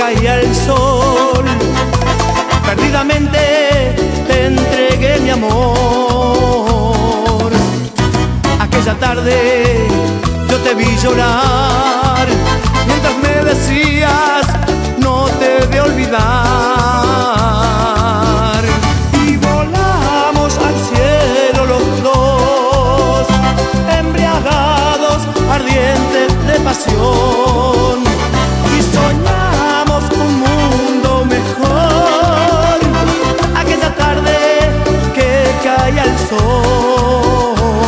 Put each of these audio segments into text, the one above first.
caía el sol. Perdidamente te entregué mi amor. Aquella tarde yo te vi llorar mientras me decías no te he de olvidar. Y volamos al cielo los dos, embriagados, ardientes de pasión, y soñamos un mundo mejor. Aquella tarde que caía el sol.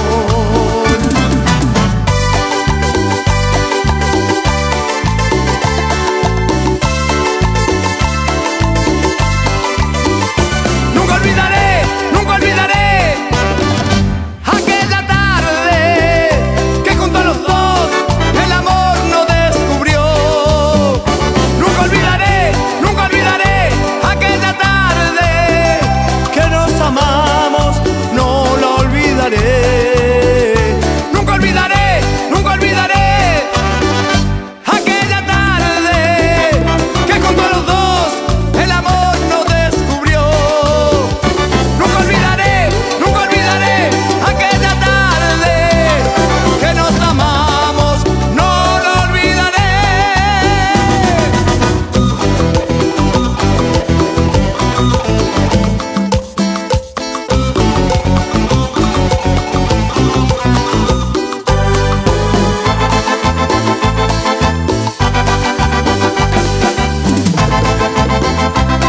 Nunca olvidaré aquella tarde que junto a los dos el amor nos descubrió. Nunca olvidaré aquella tarde que nos amamos, no la olvidaré. Nunca olvidaré aquella tarde que junto a los dos el amor nos descubrió. Nunca olvidaré aquella tarde que nos amamos, no la olvidaré.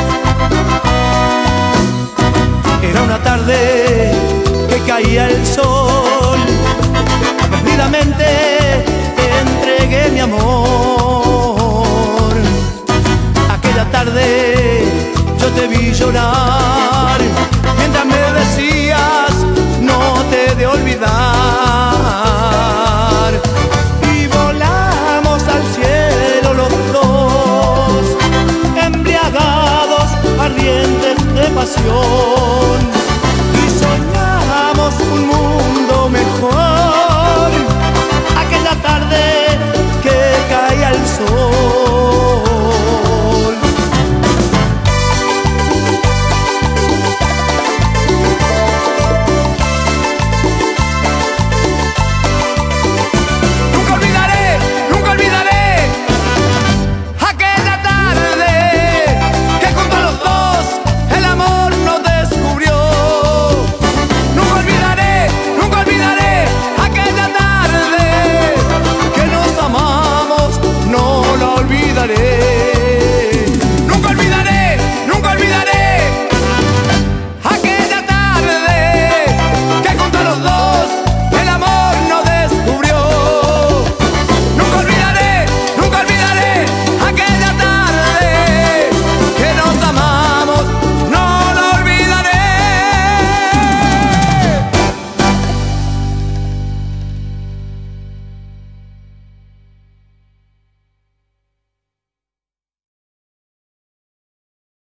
Era una tarde que caía el sol.